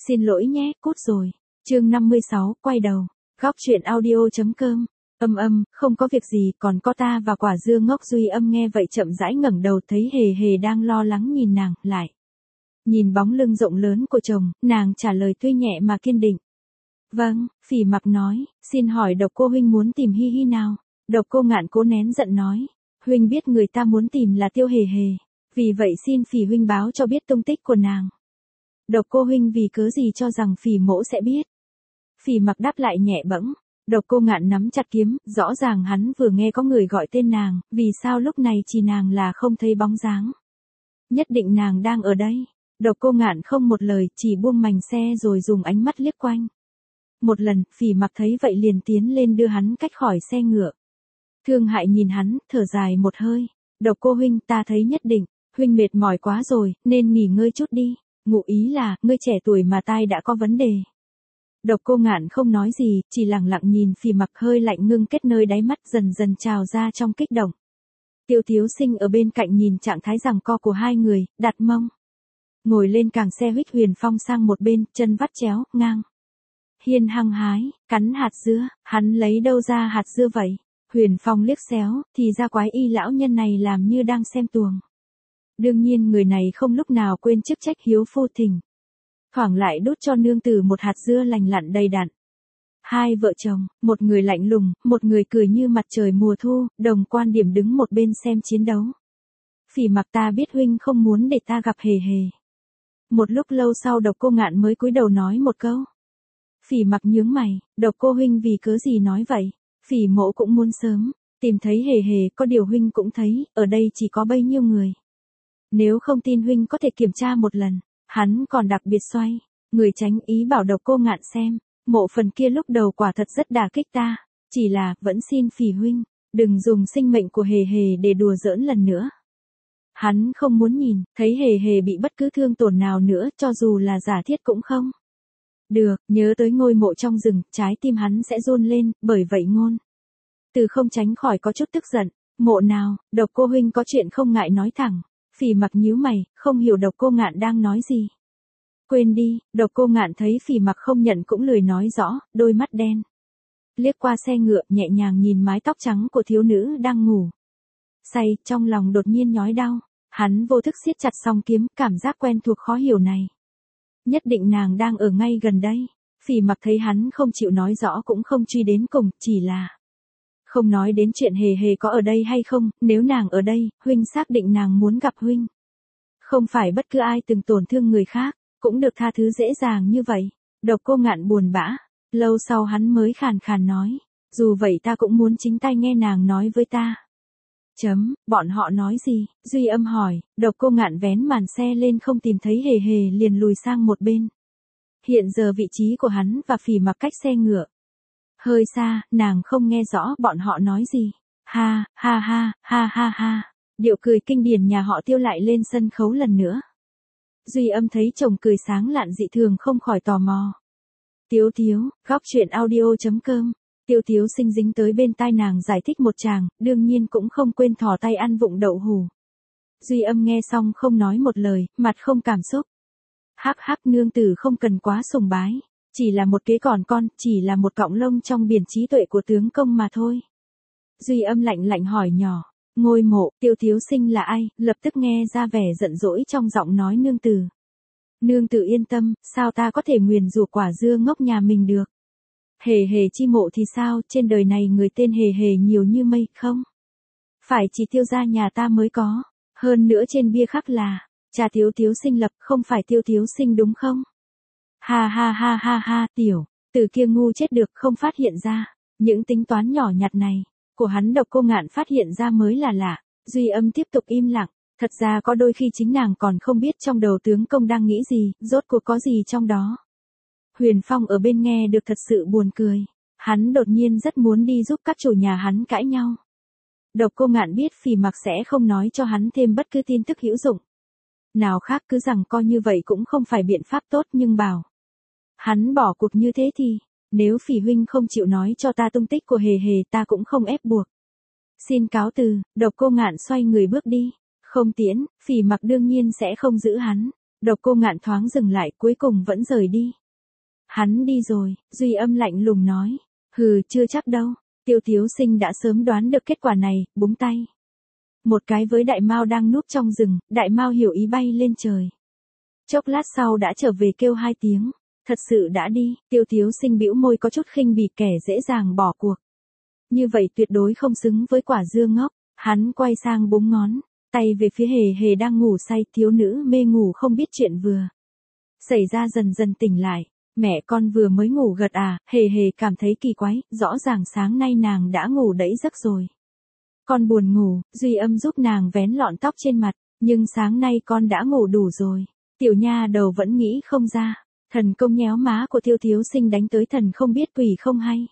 Xin lỗi nhé, cút rồi. Chương 56, quay đầu. Góc truyện audio.com. Không có việc gì, còn có ta và quả dưa ngốc. Duy Âm nghe vậy chậm rãi ngẩng đầu, thấy Hề Hề đang lo lắng nhìn nàng, lại nhìn bóng lưng rộng lớn của chồng, nàng trả lời tuy nhẹ mà kiên định. Vâng, Phỉ Mặc nói, xin hỏi Độc cô huynh muốn tìm Hi Hi nào? Độc cô Ngạn cố nén giận nói, huynh biết người ta muốn tìm là Tiêu Hề Hề, vì vậy xin Phỉ huynh báo cho biết tung tích của nàng. Độc cô huynh vì cớ gì cho rằng Phỉ mỗ sẽ biết? Phỉ Mặc đáp lại nhẹ bẫng. Độc cô Ngạn nắm chặt kiếm, rõ ràng hắn vừa nghe có người gọi tên nàng, vì sao lúc này chỉ nàng là không thấy bóng dáng? Nhất định nàng đang ở đây. Độc cô Ngạn không một lời, chỉ buông mành xe rồi dùng ánh mắt liếc quanh. Một lần, Phỉ Mặc thấy vậy liền tiến lên đưa hắn cách khỏi xe ngựa. Thương hại nhìn hắn, thở dài một hơi. Độc cô huynh, ta thấy nhất định, huynh mệt mỏi quá rồi, nên nghỉ ngơi chút đi. Ngụ ý là, ngươi trẻ tuổi mà tai đã có vấn đề. Độc cô Ngạn không nói gì, chỉ lặng lặng nhìn Phỉ Mặc, hơi lạnh ngưng kết nơi đáy mắt dần dần trào ra trong kích động. Tiêu Thiếu Sinh ở bên cạnh nhìn trạng thái giằng co của hai người, đặt mông ngồi lên càng xe, huých Huyền Phong sang một bên, chân vắt chéo, ngang hiên hăng hái, cắn hạt dưa. Hắn lấy đâu ra hạt dưa vậy? Huyền Phong liếc xéo, thì ra quái y lão nhân này làm như đang xem tuồng. Đương nhiên người này không lúc nào quên chức trách hiếu phu thỉnh thoảng lại đút cho nương tử một hạt dưa lành lặn đầy đặn. Hai vợ chồng, một người lạnh lùng, một người cười như mặt trời mùa thu, đồng quan điểm đứng một bên xem chiến đấu. Phỉ Mặc, ta biết huynh không muốn để ta gặp Hề Hề. Một lúc lâu sau Độc cô Ngạn mới cúi đầu nói một câu. Phỉ Mặc nhướng mày, Độc cô huynh vì cớ gì nói vậy? Phỉ mỗ cũng muốn sớm tìm thấy Hề Hề, có điều huynh cũng thấy, ở đây chỉ có bấy nhiêu người. Nếu không tin huynh có thể kiểm tra một lần. Hắn còn đặc biệt xoay người tránh ý bảo Độc cô Ngạn xem, mộ phần kia lúc đầu quả thật rất đả kích ta, chỉ là, vẫn xin Phỉ huynh, đừng dùng sinh mệnh của Hề Hề để đùa giỡn lần nữa. Hắn không muốn nhìn thấy Hề Hề bị bất cứ thương tổn nào nữa, cho dù là giả thiết cũng không được. Nhớ tới ngôi mộ trong rừng, trái tim hắn sẽ run lên, bởi vậy ngôn từ không tránh khỏi có chút tức giận. Mộ nào? Độc cô huynh có chuyện không ngại nói thẳng. Phỉ Mặc nhíu mày, không hiểu Độc cô Ngạn đang nói gì. Quên đi. Độc cô Ngạn thấy Phỉ Mặc không nhận cũng lười nói rõ, đôi mắt đen liếc qua xe ngựa, nhẹ nhàng nhìn mái tóc trắng của thiếu nữ đang ngủ say, trong lòng đột nhiên nhói đau. Hắn vô thức siết chặt song kiếm, cảm giác quen thuộc khó hiểu này. Nhất định nàng đang ở ngay gần đây. Phỉ Mặc thấy hắn không chịu nói rõ cũng không truy đến cùng, chỉ là không nói đến chuyện Hề Hề có ở đây hay không. Nếu nàng ở đây, huynh xác định nàng muốn gặp huynh. Không phải bất cứ ai từng tổn thương người khác cũng được tha thứ dễ dàng như vậy. Độc cô Ngạn buồn bã, lâu sau hắn mới khàn khàn nói, dù vậy ta cũng muốn chính tay nghe nàng nói với ta. Bọn họ nói gì? Duy Âm hỏi. Độc cô Ngạn vén màn xe lên, không tìm thấy Hề Hề liền lùi sang một bên. Hiện giờ vị trí của hắn và Phỉ Mặc cách xe ngựa hơi xa, nàng không nghe rõ bọn họ nói gì. Ha, ha ha, ha ha ha. Điệu cười kinh điển nhà họ Tiêu lại lên sân khấu lần nữa. Duy Âm thấy chồng cười sáng lạn dị thường không khỏi tò mò. Tiếu Tiếu, góc truyện audio.com. Tiêu Thiếu Sinh dính tới bên tai nàng giải thích một tràng, đương nhiên cũng không quên thò tay ăn vụng đậu hủ. Duy Âm nghe xong không nói một lời, mặt không cảm xúc. Hắc hắc, nương tử không cần quá sùng bái, chỉ là một kế còn con, chỉ là một cọng lông trong biển trí tuệ của tướng công mà thôi. Duy Âm lạnh lạnh hỏi nhỏ, ngôi mộ, Tiêu Thiếu Sinh là ai? Lập tức nghe ra vẻ giận dỗi trong giọng nói nương tử. Nương tử yên tâm, sao ta có thể nguyền rủa quả dưa ngốc nhà mình được? Hề Hề chi mộ thì sao, trên đời này người tên Hề Hề nhiều như mây, không phải chỉ Tiêu gia nhà ta mới có. Hơn nữa trên bia khắc là cha Tiêu Thiếu Sinh lập, không phải Tiêu Thiếu Sinh đúng không? Ha ha ha ha ha, tiểu tử kia ngu chết được, không phát hiện ra những tính toán nhỏ nhặt này của hắn. Độc cô Ngạn phát hiện ra mới là lạ. Duy Âm tiếp tục im lặng. Thật ra có đôi khi chính nàng còn không biết trong đầu tướng công đang nghĩ gì, rốt cuộc có gì trong đó. Huyền Phong ở bên nghe được thật sự buồn cười. Hắn đột nhiên rất muốn đi giúp các chủ nhà hắn cãi nhau. Độc cô Ngạn biết Phỉ Mặc sẽ không nói cho hắn thêm bất cứ tin tức hữu dụng nào khác, cứ rằng coi như vậy cũng không phải biện pháp tốt, nhưng bảo hắn bỏ cuộc như thế thì, nếu Phỉ huynh không chịu nói cho ta tung tích của Hề Hề, ta cũng không ép buộc. Xin cáo từ. Độc cô Ngạn xoay người bước đi. Không tiễn, Phỉ Mặc đương nhiên sẽ không giữ hắn. Độc Cô Ngạn thoáng dừng lại cuối cùng vẫn rời đi. Hắn đi rồi, Duy Âm lạnh lùng nói. Hừ, chưa chắc đâu. Tiêu Thiếu Sinh đã sớm đoán được kết quả này, búng tay. Một cái với đại mao đang núp trong rừng, đại mao hiểu ý bay lên trời. Chốc lát sau đã trở về kêu 2 tiếng. Thật sự đã đi, Tiêu Thiếu Sinh bĩu môi có chút khinh bỉ kẻ dễ dàng bỏ cuộc. Như vậy tuyệt đối không xứng với Quả Dưa ngốc. Hắn quay sang búng ngón, tay về phía Hề Hề đang ngủ say, thiếu nữ mê ngủ không biết chuyện vừa xảy ra dần dần tỉnh lại. Mẹ con vừa mới ngủ gật à? Hề Hề cảm thấy kỳ quái, rõ ràng sáng nay nàng đã ngủ đẫy giấc rồi. Con buồn ngủ, Duy Âm giúp nàng vén lọn tóc trên mặt, nhưng sáng nay con đã ngủ đủ rồi. Tiểu nha đầu vẫn nghĩ không ra, thần công nhéo má của Tiêu Thiếu Sinh đánh tới thần không biết quỷ không hay.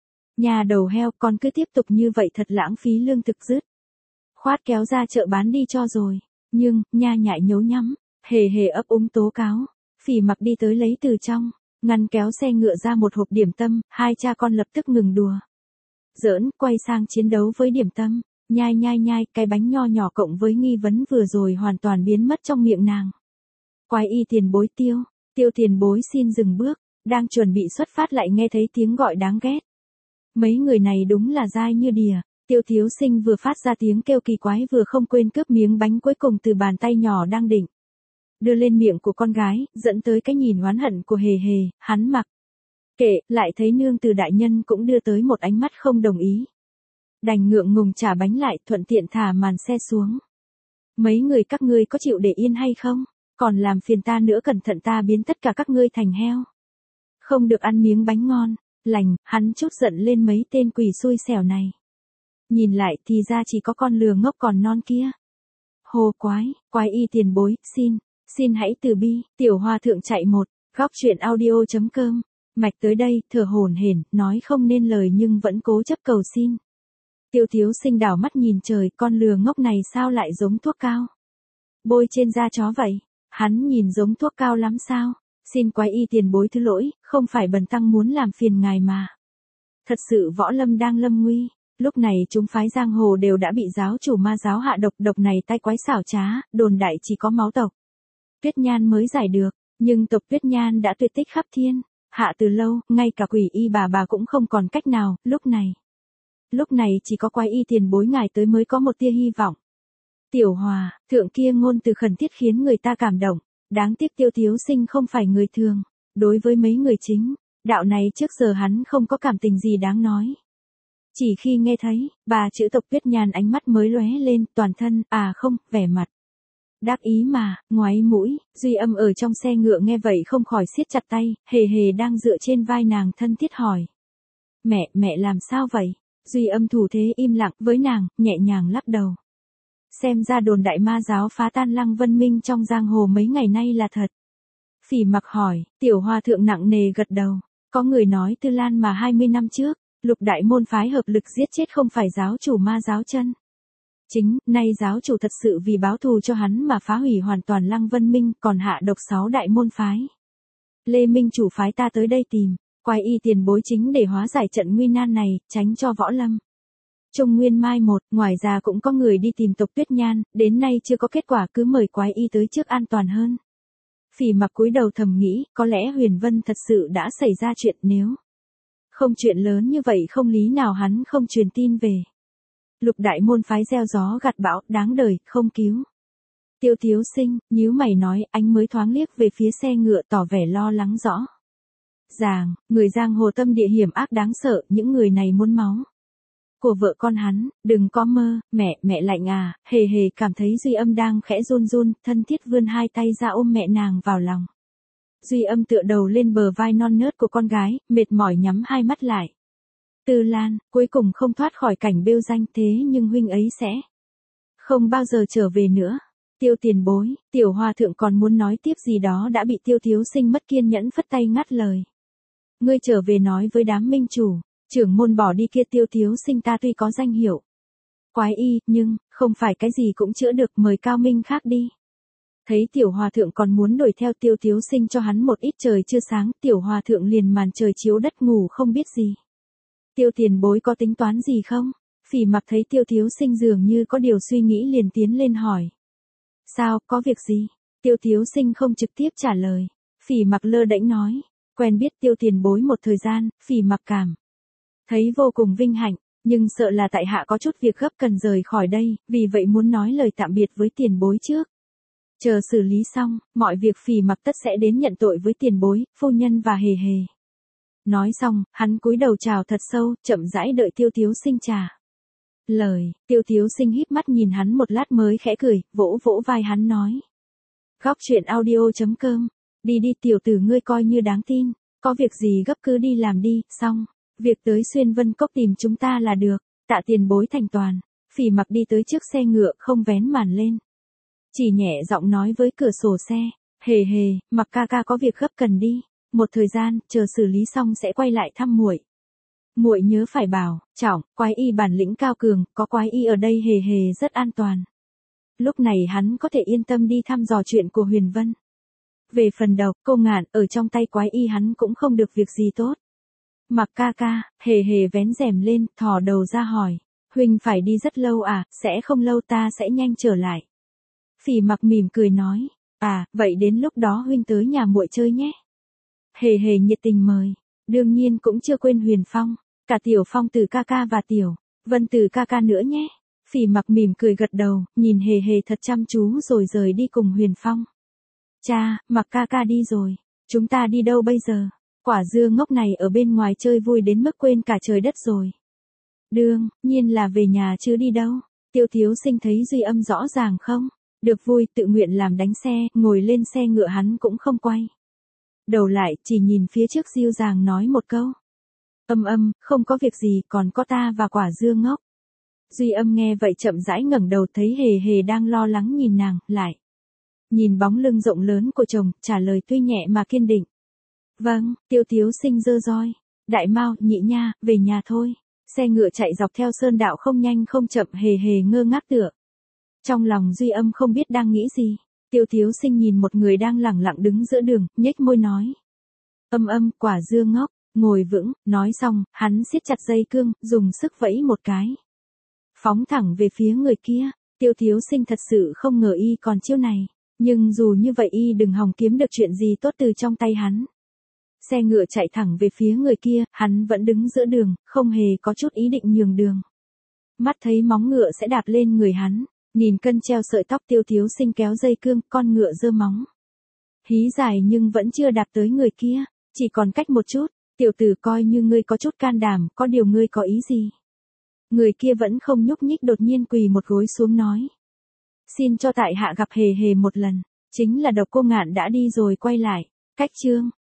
Nhà đầu heo, con cứ tiếp tục như vậy thật lãng phí lương thực dứt khoát kéo ra chợ bán đi cho rồi. Nhưng, nha nhại nhấu nhắm, Hề Hề ấp úng tố cáo. Phỉ Mặc đi tới lấy từ trong ngăn kéo xe ngựa ra một hộp điểm tâm, hai cha con lập tức ngừng đùa giỡn, quay sang chiến đấu với điểm tâm. Nhai nhai nhai, cái bánh nho nhỏ cộng với nghi vấn vừa rồi hoàn toàn biến mất trong miệng nàng. Quái y tiền bối Tiêu tiền bối xin dừng bước, đang chuẩn bị xuất phát lại nghe thấy tiếng gọi đáng ghét. Mấy người này đúng là dai như đìa. Tiêu Thiếu Sinh vừa phát ra tiếng kêu kỳ quái vừa không quên cướp miếng bánh cuối cùng từ bàn tay nhỏ đang định đưa lên miệng của con gái, dẫn tới cái nhìn oán hận của Hề Hề. Hắn mặc kệ, lại thấy nương từ đại nhân cũng đưa tới một ánh mắt không đồng ý. Đành ngượng ngùng trả bánh lại, thuận tiện thả màn xe xuống. Mấy người các ngươi có chịu để yên hay không? Còn làm phiền ta nữa, cẩn thận ta biến tất cả các ngươi thành heo. Không được ăn miếng bánh ngon lành. Hắn trút giận lên mấy tên quỷ xui xẻo này. Nhìn lại thì ra chỉ có con lừa ngốc còn non kia. Hồ quái y tiền bối, xin hãy từ bi. Tiểu Hòa Thượng chạy một, góc truyện audio.com. Mạch tới đây, thở hổn hển, nói không nên lời nhưng vẫn cố chấp cầu xin. Tiêu Thiếu Sinh đảo mắt nhìn trời, con lừa ngốc này sao lại giống thuốc cao bôi trên da chó vậy? Hắn nhìn giống thuốc cao lắm sao? Xin quái y tiền bối thứ lỗi, không phải bần tăng muốn làm phiền ngài mà. Thật sự võ lâm đang lâm nguy. Lúc này chúng phái giang hồ đều đã bị giáo chủ ma giáo hạ độc này tay quái xảo trá, đồn đại chỉ có máu tộc Tuyết Nhan mới giải được, nhưng tộc Tuyết Nhan đã tuyệt tích khắp thiên hạ từ lâu, ngay cả quỷ y bà cũng không còn cách nào. Lúc này chỉ có quái y tiền bối ngài tới mới có một tia hy vọng. Tiểu Hòa Thượng kia ngôn từ khẩn thiết khiến người ta cảm động. Đáng tiếc Tiêu Thiếu Sinh không phải người thường. Đối với mấy người chính đạo này trước giờ hắn không có cảm tình gì đáng nói. Chỉ khi nghe thấy bà chữ tộc Tuyết Nhan ánh mắt mới lóe lên, toàn thân, vẻ mặt đắc ý mà, ngoáy mũi. Duy Âm ở trong xe ngựa nghe vậy không khỏi siết chặt tay. Hề Hề đang dựa trên vai nàng thân thiết hỏi. Mẹ làm sao vậy? Duy Âm thủ thế im lặng với nàng, nhẹ nhàng lắc đầu. Xem ra đồn đại ma giáo phá tan Lăng Vân Minh trong giang hồ mấy ngày nay là thật. Phỉ Mặc hỏi. Tiểu Hòa Thượng nặng nề gật đầu. Có người nói Tư Lan mà 20 năm trước, Lục đại môn phái hợp lực giết chết không phải giáo chủ ma giáo chân chính, nay giáo chủ thật sự vì báo thù cho hắn mà phá hủy hoàn toàn Lăng Vân Minh, còn hạ độc 6 đại môn phái. Lê Minh chủ phái ta tới đây tìm quái y tiền bối chính để hóa giải trận nguy nan này, tránh cho võ lâm Trung Nguyên mai một. Ngoài ra cũng có người đi tìm tộc Tuyết Nhan, đến nay chưa có kết quả, cứ mời quái y tới trước an toàn hơn. Phỉ Mặc cúi đầu thầm nghĩ, có lẽ Huyền Vân thật sự đã xảy ra chuyện, nếu không chuyện lớn như vậy không lý nào hắn không truyền tin về. Lục đại môn phái gieo gió gặt bão, đáng đời, không cứu. Tiêu Thiếu Sinh nhíu mày nói, anh mới thoáng liếc về phía xe ngựa tỏ vẻ lo lắng rõ ràng, người giang hồ tâm địa hiểm ác đáng sợ, những người này muốn máu của vợ con hắn, đừng có mơ. Mẹ lạnh à? Hề Hề cảm thấy Duy Âm đang khẽ run run, thân thiết vươn hai tay ra ôm mẹ nàng vào lòng. Duy Âm tựa đầu lên bờ vai non nớt của con gái, mệt mỏi nhắm hai mắt lại. Tư Lan, cuối cùng không thoát khỏi cảnh bêu danh, thế nhưng huynh ấy sẽ không bao giờ trở về nữa. Tiêu tiền bối, Tiểu Hòa Thượng còn muốn nói tiếp gì đó đã bị Tiêu Thiếu Sinh mất kiên nhẫn phất tay ngắt lời. Ngươi trở về nói với đám minh chủ, trưởng môn bỏ đi kia. Tiêu Thiếu Sinh ta tuy có danh hiệu quái y, nhưng không phải cái gì cũng chữa được, mời cao minh khác đi. Thấy Tiểu Hòa Thượng còn muốn đuổi theo Tiêu Thiếu Sinh cho hắn một ít trời chưa sáng, Tiểu Hòa Thượng liền màn trời chiếu đất ngủ không biết gì. Tiêu tiền bối có tính toán gì không? Phỉ Mặc thấy Tiêu Thiếu Sinh dường như có điều suy nghĩ liền tiến lên hỏi. Sao, có việc gì? Tiêu Thiếu Sinh không trực tiếp trả lời. Phỉ Mặc lơ đễnh nói. Quen biết Tiêu tiền bối một thời gian, Phỉ Mặc cảm thấy vô cùng vinh hạnh, nhưng sợ là tại hạ có chút việc gấp cần rời khỏi đây, vì vậy muốn nói lời tạm biệt với tiền bối trước. Chờ xử lý xong, mọi việc Phỉ Mặc tất sẽ đến nhận tội với tiền bối, phu nhân và hề hề. Nói xong, hắn cúi đầu chào thật sâu, chậm rãi đợi Tiêu Thiếu Sinh trả lời. Tiêu Thiếu Sinh híp mắt nhìn hắn một lát mới khẽ cười, vỗ vỗ vai hắn nói. Góc truyện audio.com. Đi đi tiểu tử ngươi coi như đáng tin, có việc gì gấp cứ đi làm đi, xong. Việc tới Xuyên Vân Cốc tìm chúng ta là được, tạ tiền bối thành toàn. Phỉ Mặc đi tới trước xe ngựa không vén màn lên. Chỉ nhẹ giọng nói với cửa sổ xe, hề hề, Mặc ca ca có việc gấp cần đi, một thời gian, chờ xử lý xong sẽ quay lại thăm muội. Muội nhớ phải bảo, trọng, quái y bản lĩnh cao cường, có quái y ở đây hề hề rất an toàn. Lúc này hắn có thể yên tâm đi thăm dò chuyện của Huyền Vân. Về phần độc, cô Ngạn, ở trong tay quái y hắn cũng không được việc gì tốt. Mặc ca ca, hề hề vén rèm lên, thò đầu ra hỏi. Huynh phải đi rất lâu à, sẽ không lâu ta sẽ nhanh trở lại. Phỉ Mặc mỉm cười nói. À, vậy đến lúc đó huynh tới nhà muội chơi nhé. Hề hề nhiệt tình mời. Đương nhiên cũng chưa quên Huyền Phong. Cả Tiểu Phong từ ca ca và Tiểu Vân từ ca ca nữa nhé. Phỉ Mặc mỉm cười gật đầu, nhìn hề hề thật chăm chú rồi rời đi cùng Huyền Phong. Cha, Mặc ca ca đi rồi. Chúng ta đi đâu bây giờ? Quả dưa ngốc này ở bên ngoài chơi vui đến mức quên cả trời đất rồi. Đương nhiên là về nhà chứ đi đâu. Tiêu Thiếu Sinh thấy Duy Âm rõ ràng không? Được vui, tự nguyện làm đánh xe, ngồi lên xe ngựa hắn cũng không quay đầu lại, chỉ nhìn phía trước dịu dàng nói một câu. Không có việc gì, còn có ta và quả dưa ngốc. Duy Âm nghe vậy chậm rãi ngẩng đầu thấy hề hề đang lo lắng nhìn nàng, lại nhìn bóng lưng rộng lớn của chồng, trả lời tuy nhẹ mà kiên định. Vâng, Tiêu Thiếu Sinh giơ roi. Đại Mao, Nhị Nha, về nhà thôi. Xe ngựa chạy dọc theo sơn đạo không nhanh không chậm, hề hề ngơ ngác tựa. Trong lòng Duy Âm không biết đang nghĩ gì. Tiêu Thiếu Sinh nhìn một người đang lẳng lặng đứng giữa đường, nhếch môi nói. Quả dưa ngốc, ngồi vững, nói xong, hắn siết chặt dây cương, dùng sức vẫy một cái. Phóng thẳng về phía người kia, Tiêu Thiếu Sinh thật sự không ngờ y còn chiêu này, nhưng dù như vậy y đừng hòng kiếm được chuyện gì tốt từ trong tay hắn. Xe ngựa chạy thẳng về phía người kia, hắn vẫn đứng giữa đường, không hề có chút ý định nhường đường. Mắt thấy móng ngựa sẽ đạp lên người hắn, nghìn cân treo sợi tóc Tiêu Thiếu Sinh kéo dây cương, con ngựa giơ móng hí dài nhưng vẫn chưa đạp tới người kia, chỉ còn cách một chút. Tiểu tử coi như ngươi có chút can đảm, có điều ngươi có ý gì? Người kia vẫn không nhúc nhích, đột nhiên quỳ một gối xuống nói. Xin cho tại hạ gặp hề hề một lần, chính là độc cô Ngạn đã đi rồi quay lại. Cách chương